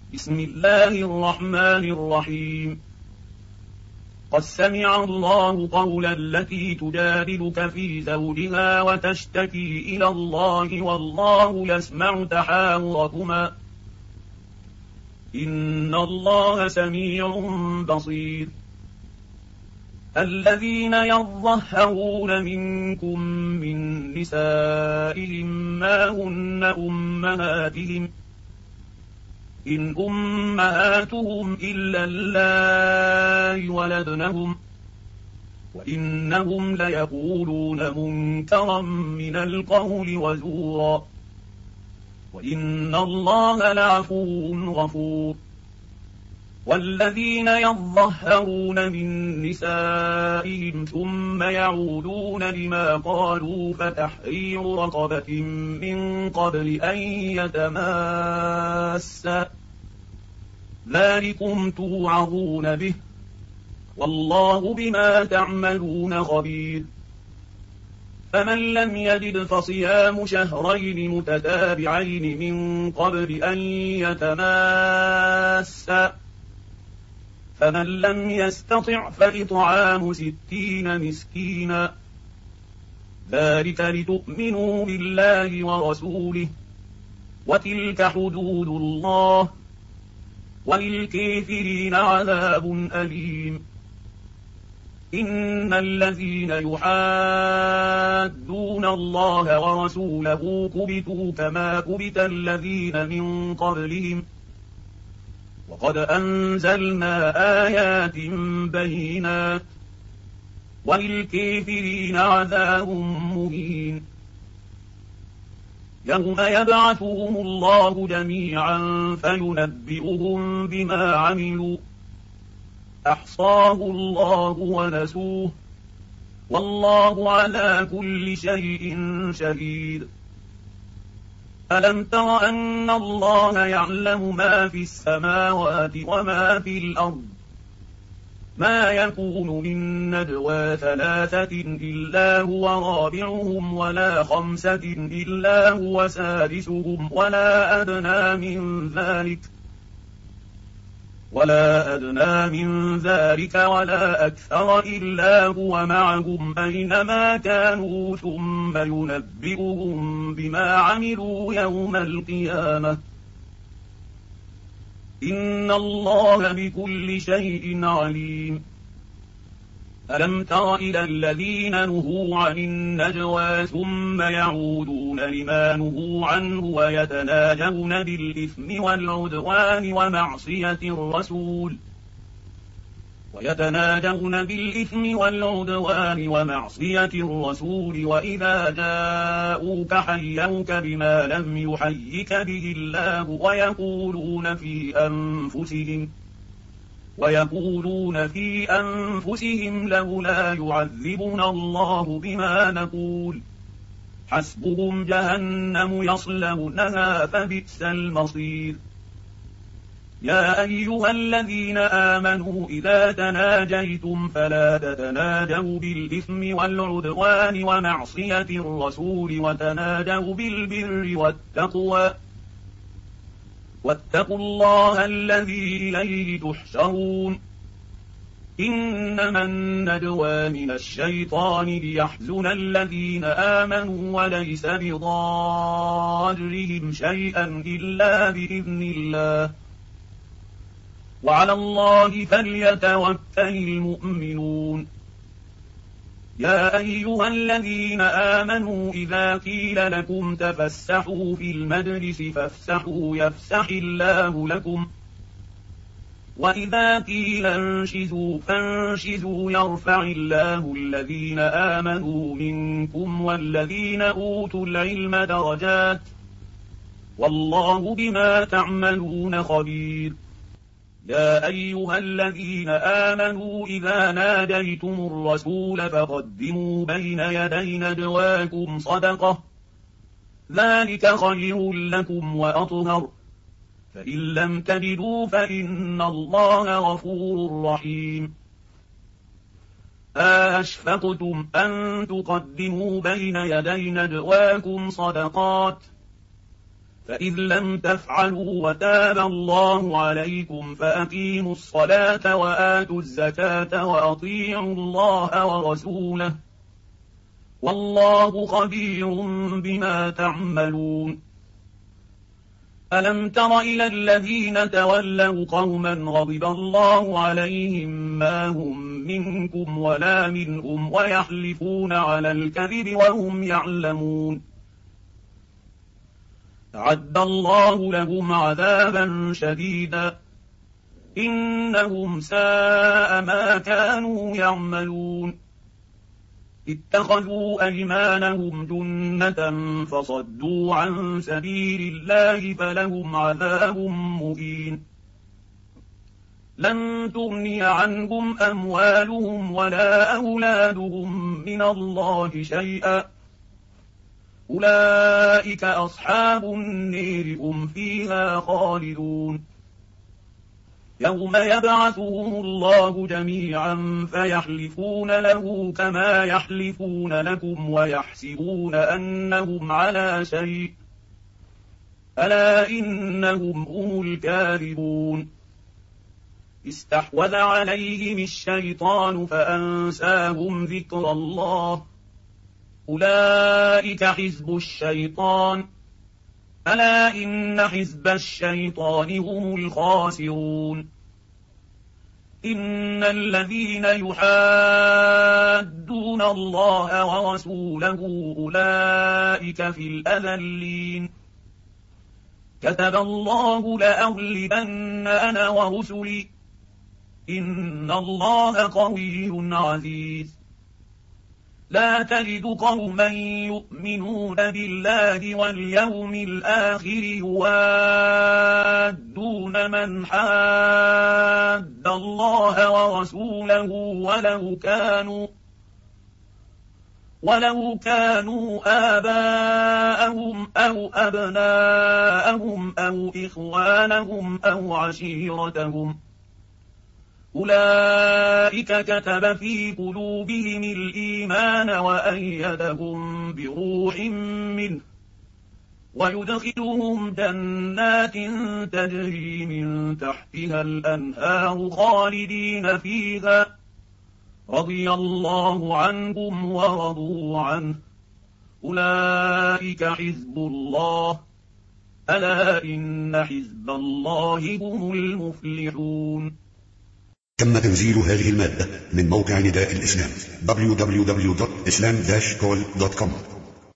بسم الله الرحمن الرحيم. قد سمع الله قول التي تجادلك في زوجها وتشتكي إلى الله والله يسمع تحاوركما إن الله سميع بصير. الذين يظهرون منكم من نسائهم ما هن أمهاتهم إن أمهاتهم إلا اللائي ولدنهم وإنهم ليقولون منكرا من القول وزورا وإن الله لعفو غفور. والذين يظهرون من نسائهم ثم يعودون لما قالوا فتحرير رقبة من قبل أن يتماسا ذلكم توعظون به والله بما تعملون خبير. فمن لم يجد فصيام شهرين متتابعين من قبل أن يتماسا فمن لم يستطع فإطعام 60 مسكينا ذلك لتؤمنوا بالله ورسوله وتلك حدود الله وللكافرين عذاب أليم. إن الذين يحادون الله ورسوله كبتوا كما كبت الذين من قبلهم وقد أنزلنا آيات بينات وللكافرين عذاب مهين. يوم يبعثهم الله جميعا فينبئهم بما عملوا أحصاه الله ونسوه والله على كل شيء شهيد. ألم تر أن الله يعلم ما في السماوات وما في الأرض ما يكون من نجوى 3 إلا هو رابعهم ولا 5 إلا هو سادسهم ولا أدنى من ذلك ولا أكثر إلا هو معهم أينما كانوا ثم ينبئهم بما عملوا يوم القيامة إن الله بكل شيء عليم. ألم تر إلى الذين نهوا عن النجوى ثم يعودون لما نهوا عنه ويتناجون بالإثم والعدوان ومعصية الرسول وإذا جاءوك حيوك بما لم يحيك به الله ويقولون في أنفسهم لولا يعذبنا الله بما نقول حسبهم جهنم يصلونها فبئس المصير. يا أيها الذين آمنوا إذا تناجيتم فلا تتناجوا بالإثم والعدوان ومعصية الرسول وتناجوا بالبر والتقوى واتقوا الله الذي إليه تحشرون. إنما النجوى من الشيطان ليحزن الذين آمنوا وليس بضارهم شيئا إلا بإذن الله وعلى الله فليتوكل المؤمنون. يا أيها الذين آمنوا إذا قيل لكم تفسحوا في المجلس فافسحوا يفسح الله لكم وإذا قيل انشزوا فانشزوا يرفع الله الذين آمنوا منكم والذين أوتوا العلم درجات والله بما تعملون خبير. يا أيها الذين آمنوا إذا ناجيتم الرسول فقدموا بين يدي نجواكم صدقة ذلك خير لكم وأطهر فإن لم تجدوا فإن الله غفور رحيم. أشفقتم أن تقدموا بين يدي نجواكم صدقات فإذ لم تفعلوا وتاب الله عليكم فأقيموا الصلاة وآتوا الزكاة وأطيعوا الله ورسوله والله خبير بما تعملون. ألم تر إلى الذين تولوا قوما غضب الله عليهم ما هم منكم ولا منهم ويحلفون على الكذب وهم يعلمون. أعد الله لهم عذابا شديدا إنهم ساء ما كانوا يعملون. اتخذوا أيمانهم جنة فصدوا عن سبيل الله فلهم عذاب مهين. لن تغني عنهم أموالهم ولا أولادهم من الله شيئا أولئك أصحاب النير هم فيها خالدون. يوم يبعثهم الله جميعا فيحلفون له كما يحلفون لكم ويحسبون أنهم على شيء ألا إنهم هم الكاذبون. استحوذ عليهم الشيطان فأنساهم ذكر الله أولئك حزب الشيطان ألا إن حزب الشيطان هم الخاسرون. إن الذين يحادون الله ورسوله أولئك في الأذلين. كتب الله لأغلبن أنا ورسلي إن الله قوي عزيز. لا تجد قوما يؤمنون بالله واليوم الآخر يوادون من حاد الله ورسوله ولو كانوا آباءهم أو أبناءهم أو إخوانهم أو عشيرتهم أولئك كتب في قلوبهم الإيمان وأيدهم بروح منه ويدخلهم جنات تجري من تحتها الأنهار خالدين فيها رضي الله عنهم ورضوا عنه أولئك حزب الله ألا إن حزب الله هم المفلحون. تم تنزيل هذه المادة من موقع نداء الإسلام www.islam-call.com.